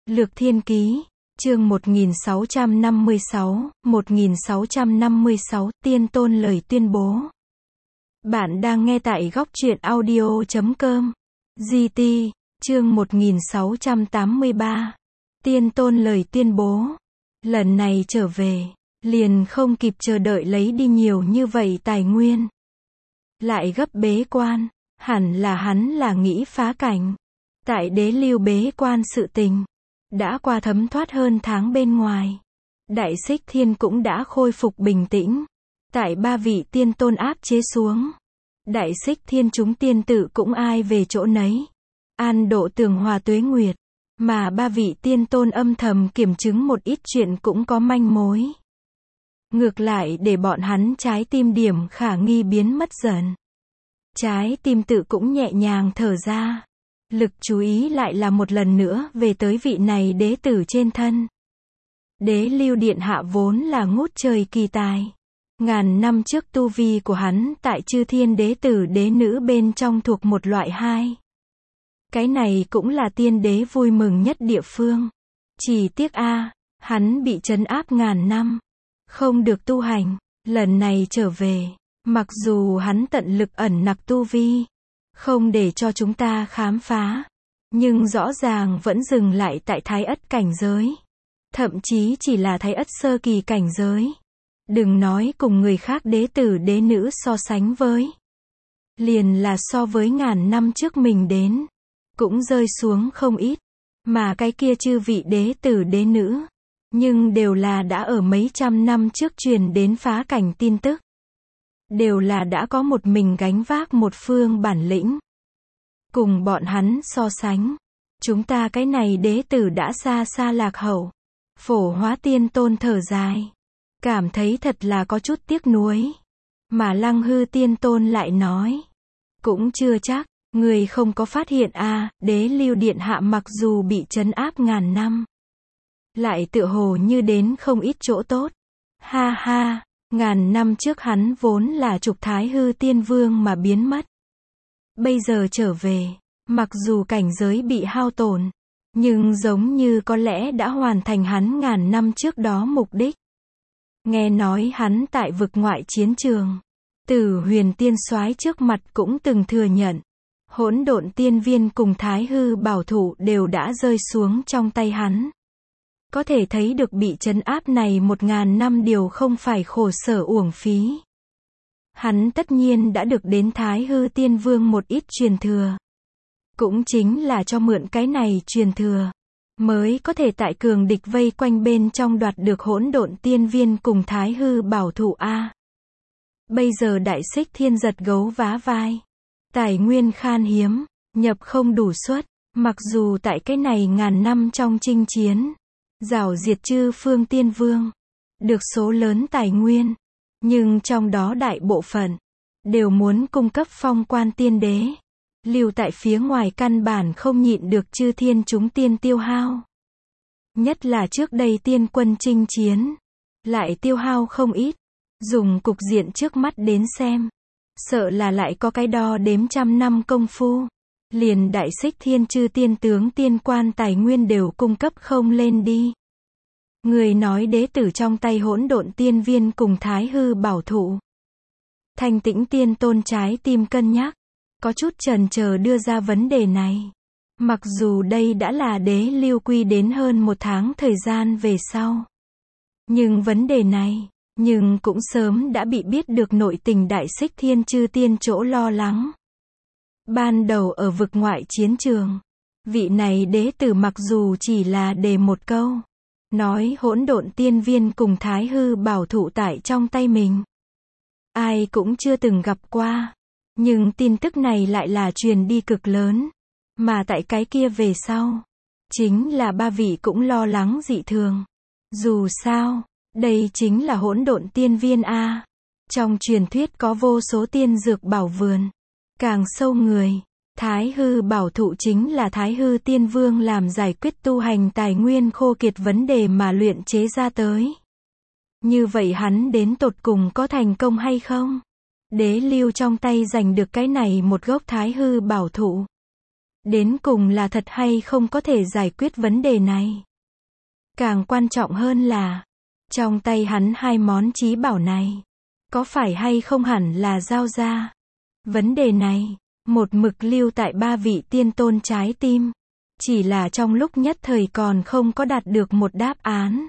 Lược Thiên Ký, chương 1656, Tiên Tôn lời tuyên bố. Bạn đang nghe tại góc truyện audio.com. GT, chương 1683. Tiên Tôn lời tuyên bố. Lần này trở về, liền không kịp chờ đợi lấy đi nhiều như vậy tài nguyên. Lại gấp bế quan, hẳn là hắn là nghĩ phá cảnh. Tại Đế Lưu bế quan sự tình, đã qua thấm thoát hơn tháng bên ngoài. Đại Xích Thiên cũng đã khôi phục bình tĩnh. Tại ba vị tiên tôn áp chế xuống, Đại Xích Thiên chúng tiên tử cũng ai về chỗ nấy. An độ tường hòa tuế nguyệt. Mà ba vị tiên tôn âm thầm kiểm chứng một ít chuyện cũng có manh mối. Ngược lại để bọn hắn trái tim điểm khả nghi biến mất dần. Trái tim tự cũng nhẹ nhàng thở ra. Lực chú ý lại là một lần nữa về tới vị này đế tử trên thân. Đế Lưu Điện Hạ vốn là ngút trời kỳ tài. Ngàn năm trước tu vi của hắn tại chư thiên đế tử đế nữ bên trong thuộc một loại hai. Cái này cũng là tiên đế vui mừng nhất địa phương. Chỉ tiếc hắn bị trấn áp ngàn năm. Không được tu hành. Lần này trở về, mặc dù hắn tận lực ẩn nặc tu vi, không để cho chúng ta khám phá, nhưng rõ ràng vẫn dừng lại tại Thái Ất cảnh giới. Thậm chí chỉ là Thái Ất sơ kỳ cảnh giới. Đừng nói cùng người khác đế tử đế nữ so sánh với. Liền là so với ngàn năm trước mình đến, cũng rơi xuống không ít. Mà cái kia chư vị đế tử đế nữ, nhưng đều là đã ở mấy trăm năm trước truyền đến phá cảnh tin tức. Đều là đã có một mình gánh vác một phương bản lĩnh. Cùng bọn hắn so sánh, chúng ta cái này đế tử đã xa xa lạc hậu. Phổ Hóa Tiên Tôn thở dài, cảm thấy thật là có chút tiếc nuối. Mà Lăng Hư Tiên Tôn lại nói, cũng chưa chắc, người không có phát hiện Đế Lưu Điện Hạ mặc dù bị trấn áp ngàn năm, lại tựa hồ như đến không ít chỗ tốt. Ha ha, ngàn năm trước hắn vốn là trục Thái Hư Tiên Vương mà biến mất. Bây giờ trở về, mặc dù cảnh giới bị hao tổn, nhưng giống như có lẽ đã hoàn thành hắn ngàn năm trước đó mục đích. Nghe nói hắn tại vực ngoại chiến trường, Tử Huyền Tiên Soái trước mặt cũng từng thừa nhận, Hỗn Độn Tiên Viên cùng Thái Hư Bảo Thụ đều đã rơi xuống trong tay hắn. Có thể thấy được bị trấn áp này 1000 năm điều không phải khổ sở uổng phí. Hắn tất nhiên đã được đến Thái Hư Tiên Vương một ít truyền thừa. Cũng chính là cho mượn cái này truyền thừa, mới có thể tại cường địch vây quanh bên trong đoạt được Hỗn Độn Tiên Viên cùng Thái Hư Bảo Thụ Bây giờ Đại Xích Thiên giật gấu vá vai. Tài nguyên khan hiếm, nhập không đủ suất. Mặc dù tại cái này ngàn năm trong chinh chiến, rảo diệt chư phương tiên vương, được số lớn tài nguyên, nhưng trong đó đại bộ phận đều muốn cung cấp phong quan tiên đế. Lưu tại phía ngoài căn bản không nhịn được chư thiên chúng tiên tiêu hao. Nhất là trước đây tiên quân chinh chiến, lại tiêu hao không ít. Dùng cục diện trước mắt đến xem, sợ là lại có cái đo đếm trăm năm công phu. Liền Đại Xích Thiên chư tiên tướng tiên quan tài nguyên đều cung cấp không lên đi. Người nói đế tử trong tay Hỗn Độn Tiên Viên cùng Thái Hư Bảo Thụ. Thanh Tĩnh Tiên Tôn trái tim cân nhắc, có chút chần chờ đưa ra vấn đề này. Mặc dù đây đã là Đế Lưu quy đến hơn một tháng thời gian về sau. Nhưng vấn đề này, cũng sớm đã bị biết được nội tình Đại Xích Thiên chư tiên chỗ lo lắng. Ban đầu ở vực ngoại chiến trường, vị này đế tử mặc dù chỉ là đề một câu, nói Hỗn Độn Tiên Viên cùng Thái Hư Bảo Thụ tại trong tay mình, ai cũng chưa từng gặp qua. Nhưng tin tức này lại là truyền đi cực lớn. Mà tại cái kia về sau, chính là ba vị cũng lo lắng dị thường. Dù sao, đây chính là Hỗn Độn Tiên Viên Trong truyền thuyết có vô số tiên dược bảo vườn. Càng sâu người, Thái Hư Bảo Thụ chính là Thái Hư Tiên Vương làm giải quyết tu hành tài nguyên khô kiệt vấn đề mà luyện chế ra tới. Như vậy hắn đến tột cùng có thành công hay không? Đế Lưu trong tay giành được cái này một gốc Thái Hư Bảo Thụ, Đến cùng là thật hay không có thể giải quyết vấn đề này. Càng quan trọng hơn là, trong tay hắn hai món chí bảo này, có phải hay không hẳn là giao ra. Vấn đề này, một mực lưu tại ba vị tiên tôn trái tim. Chỉ là trong lúc nhất thời còn không có đạt được một đáp án.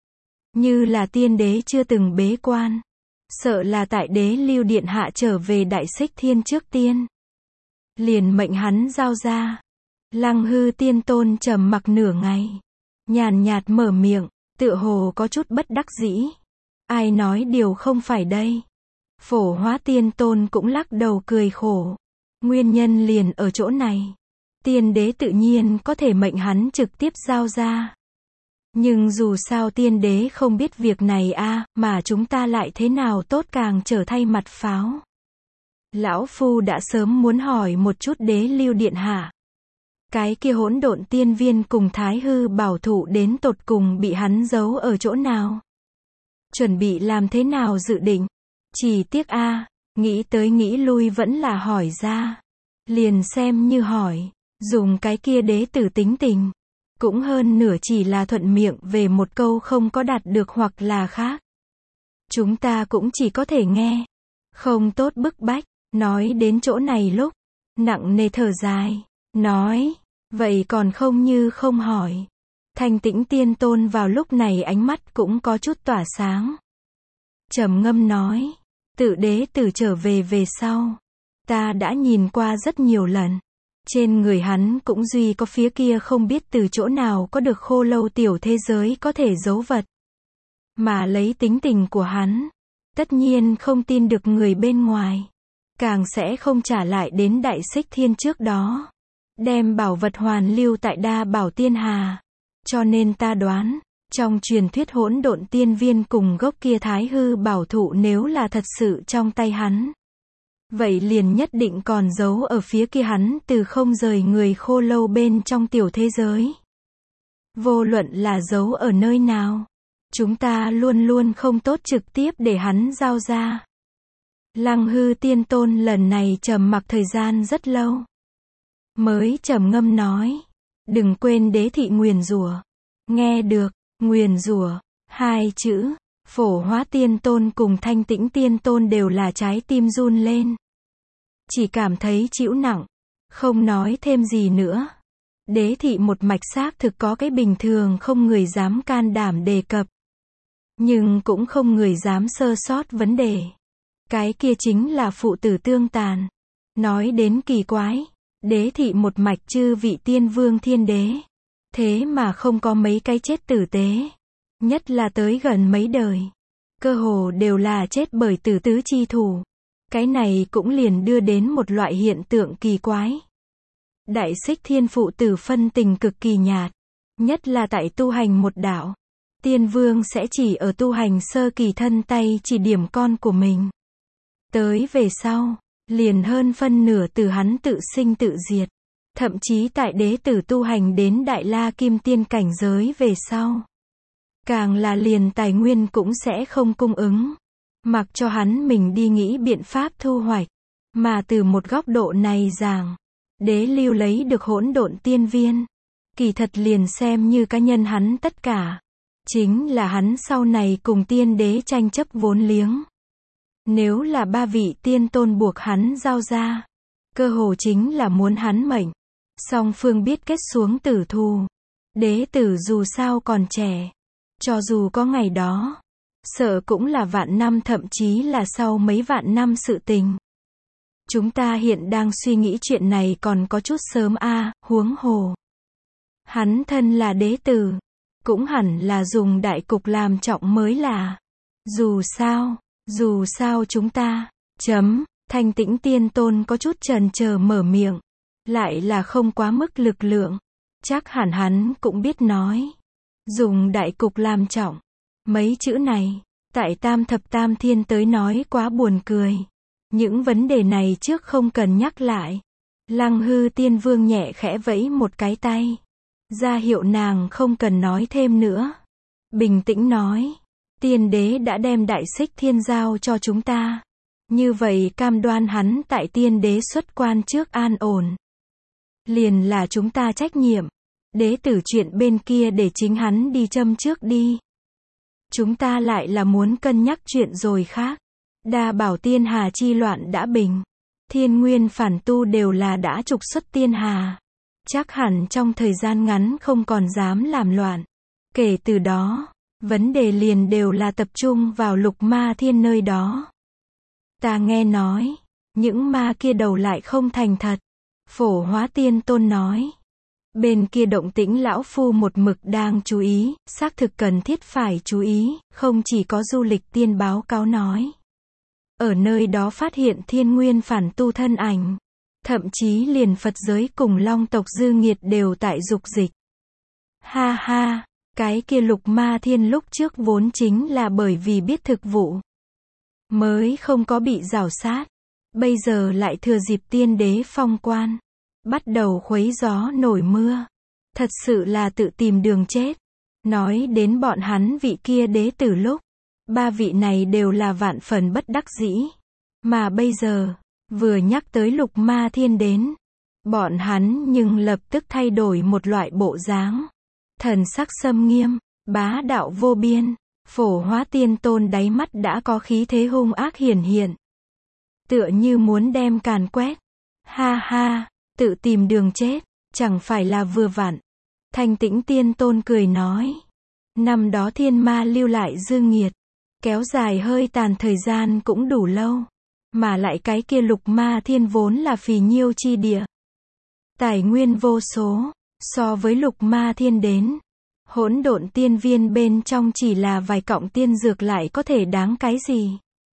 Như là tiên đế chưa từng bế quan. Sợ là tại đế lưu điện hạ trở về Đại Xích Thiên trước tiên. Liền mệnh hắn giao ra. Lăng Hư tiên tôn trầm mặc nửa ngày. Nhàn nhạt mở miệng, tựa hồ có chút bất đắc dĩ. Ai nói điều không phải đây. Phổ Hóa tiên tôn cũng lắc đầu cười khổ. Nguyên nhân liền ở chỗ này. Tiên đế tự nhiên có thể mệnh hắn trực tiếp giao ra. Nhưng dù sao tiên đế không biết việc này mà chúng ta lại thế nào tốt càng trở thay mặt pháo. Lão Phu đã sớm muốn hỏi một chút đế lưu điện hạ. Cái kia hỗn độn tiên viên cùng Thái Hư bảo thụ đến tột cùng bị hắn giấu ở chỗ nào? Chuẩn bị làm thế nào dự định? Chỉ tiếc nghĩ tới nghĩ lui vẫn là hỏi ra. Liền xem như hỏi, dùng cái kia đế tử tính tình. Cũng hơn nửa chỉ là thuận miệng về một câu không có đạt được hoặc là khác. Chúng ta cũng chỉ có thể nghe. Không tốt bức bách, nói đến chỗ này lúc, nặng nề thở dài, nói, vậy còn không như không hỏi. Thanh Tĩnh tiên tôn vào lúc này ánh mắt cũng có chút tỏa sáng. Trầm ngâm nói, tự đế tử trở về sau. Ta đã nhìn qua rất nhiều lần. Trên người hắn cũng duy có phía kia không biết từ chỗ nào có được khô lâu tiểu thế giới có thể giấu vật. Mà lấy tính tình của hắn, tất nhiên không tin được người bên ngoài. Càng sẽ không trả lại đến Đại Xích Thiên trước đó. Đem bảo vật hoàn lưu tại Đa Bảo Tiên Hà. Cho nên ta đoán, trong truyền thuyết hỗn độn tiên viên cùng gốc kia Thái Hư bảo thụ nếu là thật sự trong tay hắn. Vậy liền nhất định còn giấu ở phía kia hắn từ không rời người khô lâu bên trong tiểu thế giới. Vô luận là giấu ở nơi nào, chúng ta luôn luôn không tốt trực tiếp để hắn giao ra. Lăng Hư tiên tôn lần này trầm mặc thời gian rất lâu. Mới trầm ngâm nói, đừng quên đế thị nguyền rủa. Nghe được, nguyền rủa, hai chữ. Phổ Hóa tiên tôn cùng Thanh Tĩnh tiên tôn đều là trái tim run lên. Chỉ cảm thấy chịu nặng. Không nói thêm gì nữa. Đế thị một mạch xác thực có cái bình thường không người dám can đảm đề cập. Nhưng cũng không người dám sơ sót vấn đề. Cái kia chính là phụ tử tương tàn. Nói đến kỳ quái. Đế thị một mạch chư vị tiên vương thiên đế. Thế mà không có mấy cái chết tử tế. Nhất là tới gần mấy đời. Cơ hồ đều là chết bởi tử tứ chi thủ. Cái này cũng liền đưa đến một loại hiện tượng kỳ quái. Đại Xích Thiên phụ tử phân tình cực kỳ nhạt. Nhất là tại tu hành một đạo. Tiên vương sẽ chỉ ở tu hành sơ kỳ thân tay chỉ điểm con của mình. Tới về sau, liền hơn phân nửa từ hắn tự sinh tự diệt. Thậm chí tại đế tử tu hành đến Đại La Kim Tiên cảnh giới về sau. Càng là liền tài nguyên cũng sẽ không cung ứng. Mặc cho hắn mình đi nghĩ biện pháp thu hoạch. Mà từ một góc độ này giảng, đế lưu lấy được hỗn độn tiên viên. Kỳ thật liền xem như cá nhân hắn tất cả. Chính là hắn sau này cùng tiên đế tranh chấp vốn liếng. Nếu là ba vị tiên tôn buộc hắn giao ra, cơ hồ chính là muốn hắn mệnh. Song phương biết kết xuống tử thù. Đế tử dù sao còn trẻ. Cho dù có ngày đó, sợ cũng là vạn năm thậm chí là sau mấy vạn năm sự tình. Chúng ta hiện đang suy nghĩ chuyện này còn có chút sớm huống hồ. Hắn thân là đế tử, cũng hẳn là dùng đại cục làm trọng mới là. Dù sao chúng ta, Thanh Tĩnh tiên tôn có chút chần chờ mở miệng. Lại là không quá mức lực lượng. Chắc hẳn hắn cũng biết nói. Dùng đại cục làm trọng. Mấy chữ này, tại Tam Thập Tam Thiên tới nói quá buồn cười. Những vấn đề này trước không cần nhắc lại. Lăng Hư tiên vương nhẹ khẽ vẫy một cái tay. Ra hiệu nàng không cần nói thêm nữa. Bình tĩnh nói. Tiên đế đã đem Đại Xích Thiên giao cho chúng ta. Như vậy cam đoan hắn tại tiên đế xuất quan trước an ổn. liền là chúng ta trách nhiệm. Đế tử chuyện bên kia để chính hắn đi châm trước đi. Chúng ta lại là muốn cân nhắc chuyện rồi khác. Đa bảo tiên hà chi loạn đã bình. Thiên nguyên phản tu đều là đã trục xuất tiên hà. Chắc hẳn trong thời gian ngắn không còn dám làm loạn. Kể từ đó, vấn đề liền đều là tập trung vào Lục Ma Thiên nơi đó. Ta nghe nói, những ma kia đầu lại không thành thật. Phổ Hóa Tiên Tôn nói. Bên kia động tĩnh lão phu một mực đang chú ý, xác thực cần thiết phải chú ý, không chỉ có du lịch tiên báo cáo nói. Ở nơi đó phát hiện thiên nguyên phản tu thân ảnh. Thậm chí liền Phật giới cùng Long tộc dư nghiệt đều tại dục dịch. Ha ha, cái kia Lục Ma Thiên lúc trước vốn chính là bởi vì biết thực vụ. Mới không có bị rào sát. Bây giờ lại thừa dịp tiên đế phong quan. Bắt đầu khuấy gió nổi mưa. Thật sự là tự tìm đường chết. Nói đến bọn hắn vị kia đế tử lúc. Ba vị này đều là vạn phần bất đắc dĩ. Mà bây giờ, vừa nhắc tới Lục Ma Thiên đến. Bọn hắn nhưng lập tức thay đổi một loại bộ dáng. Thần sắc xâm nghiêm, bá đạo vô biên. Phổ Hóa Tiên Tôn đáy mắt đã có khí thế hung ác hiển hiện. Tựa như muốn đem càn quét. Ha ha, tự tìm đường chết, chẳng phải là vừa vặn. Thanh Tĩnh Tiên Tôn cười nói. Năm đó thiên ma lưu lại dư nghiệt. Kéo dài hơi tàn thời gian cũng đủ lâu. Mà lại cái kia Lục Ma Thiên vốn là phì nhiêu chi địa. Tài nguyên vô số. So với Lục Ma Thiên đến. Hỗn độn tiên viên bên trong chỉ là vài cọng tiên dược lại có thể đáng cái gì.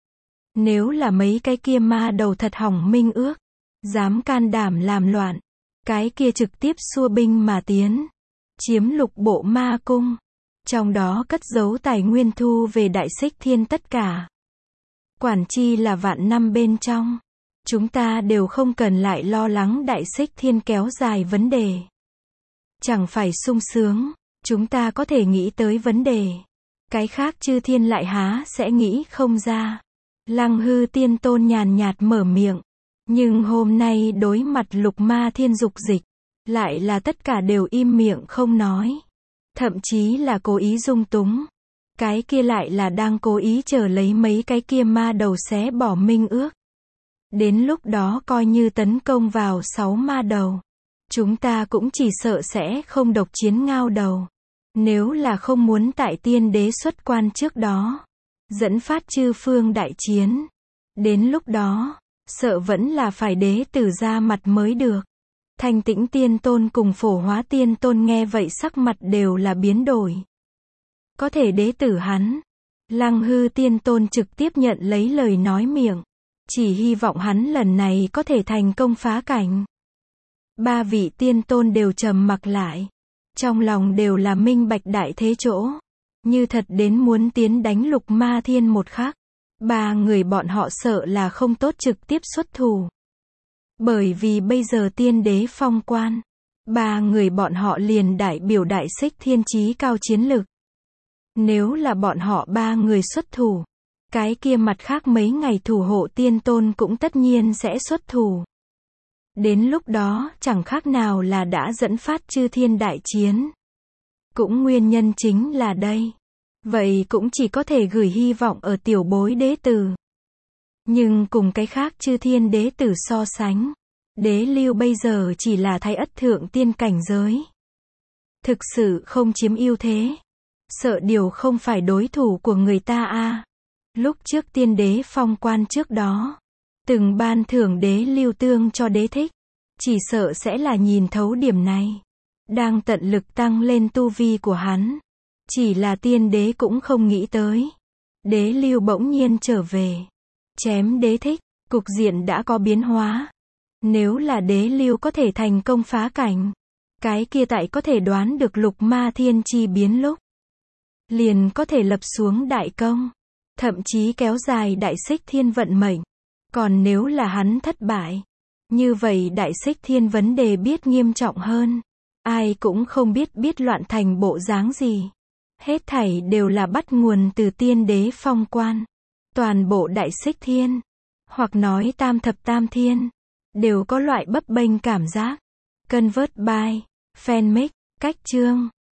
Nếu là mấy cái kia ma đầu thật hỏng minh ước. Dám can đảm làm loạn. Cái kia trực tiếp xua binh mà tiến. Chiếm lục bộ ma cung. Trong đó cất giấu tài nguyên thu về Đại Xích Thiên tất cả. Quản chi là vạn năm bên trong. Chúng ta đều không cần lại lo lắng Đại Xích Thiên kéo dài vấn đề. Chẳng phải sung sướng. Chúng ta có thể nghĩ tới vấn đề. Cái khác chư thiên lại há sẽ nghĩ không ra. Lăng Hư Tiên Tôn nhàn nhạt mở miệng. Nhưng hôm nay đối mặt Lục Ma Thiên dục dịch. Lại là tất cả đều im miệng không nói. Thậm chí là cố ý dung túng. Cái kia lại là đang cố ý chờ lấy mấy cái kia ma đầu xé bỏ minh ước. Đến lúc đó coi như tấn công vào 6 ma đầu. Chúng ta cũng chỉ sợ sẽ không độc chiến ngao đầu. Nếu là không muốn tại tiên đế xuất quan trước đó. Dẫn phát chư phương đại chiến. Đến lúc đó, sợ vẫn là phải đế tử ra mặt mới được. Thanh Tĩnh Tiên Tôn cùng Phổ Hóa Tiên Tôn nghe vậy sắc mặt đều là biến đổi. Có thể đế tử hắn. Lăng Hư Tiên Tôn trực tiếp nhận lấy lời nói miệng. Chỉ hy vọng hắn lần này có thể thành công phá cảnh. Ba vị tiên tôn đều trầm mặc lại. Trong lòng đều là minh bạch đại thế chỗ. Như thật đến muốn tiến đánh Lục Ma Thiên một khắc. Ba người bọn họ sợ là không tốt trực tiếp xuất thủ. Bởi vì bây giờ tiên đế phong quan. Ba người bọn họ liền đại biểu Đại Xích Thiên chí cao chiến lực. Nếu là bọn họ ba người xuất thủ. Cái kia mặt khác mấy ngày thủ hộ tiên tôn cũng tất nhiên sẽ xuất thủ. Đến lúc đó chẳng khác nào là đã dẫn phát chư thiên đại chiến. Cũng nguyên nhân chính là đây. Vậy cũng chỉ có thể gửi hy vọng ở tiểu bối đế tử. Nhưng cùng cái khác chư thiên đế tử so sánh. Đế lưu bây giờ chỉ là thái ất thượng tiên cảnh giới. Thực sự không chiếm ưu thế. Sợ điều không phải đối thủ của người ta a. Lúc trước tiên đế phong quan trước đó. Từng ban thưởng đế lưu tương cho đế thích. Chỉ sợ sẽ là nhìn thấu điểm này. Đang tận lực tăng lên tu vi của hắn. Chỉ là tiên đế cũng không nghĩ tới. Đế lưu bỗng nhiên trở về. Chém đế thích. Cục diện đã có biến hóa. Nếu là đế lưu có thể thành công phá cảnh. Cái kia tại có thể đoán được Lục Ma Thiên chi biến lúc. Liền có thể lập xuống đại công. Thậm chí kéo dài Đại Xích Thiên vận mệnh. Còn nếu là hắn thất bại. Như vậy Đại Xích Thiên vấn đề biết nghiêm trọng hơn. Ai cũng không biết loạn thành bộ dáng gì. Hết thảy đều là bắt nguồn từ tiên đế phong quan. Toàn bộ Đại Xích Thiên. Hoặc nói tam thập tam thiên. Đều có loại bấp bênh cảm giác. Convert by Fanmake. Cách chương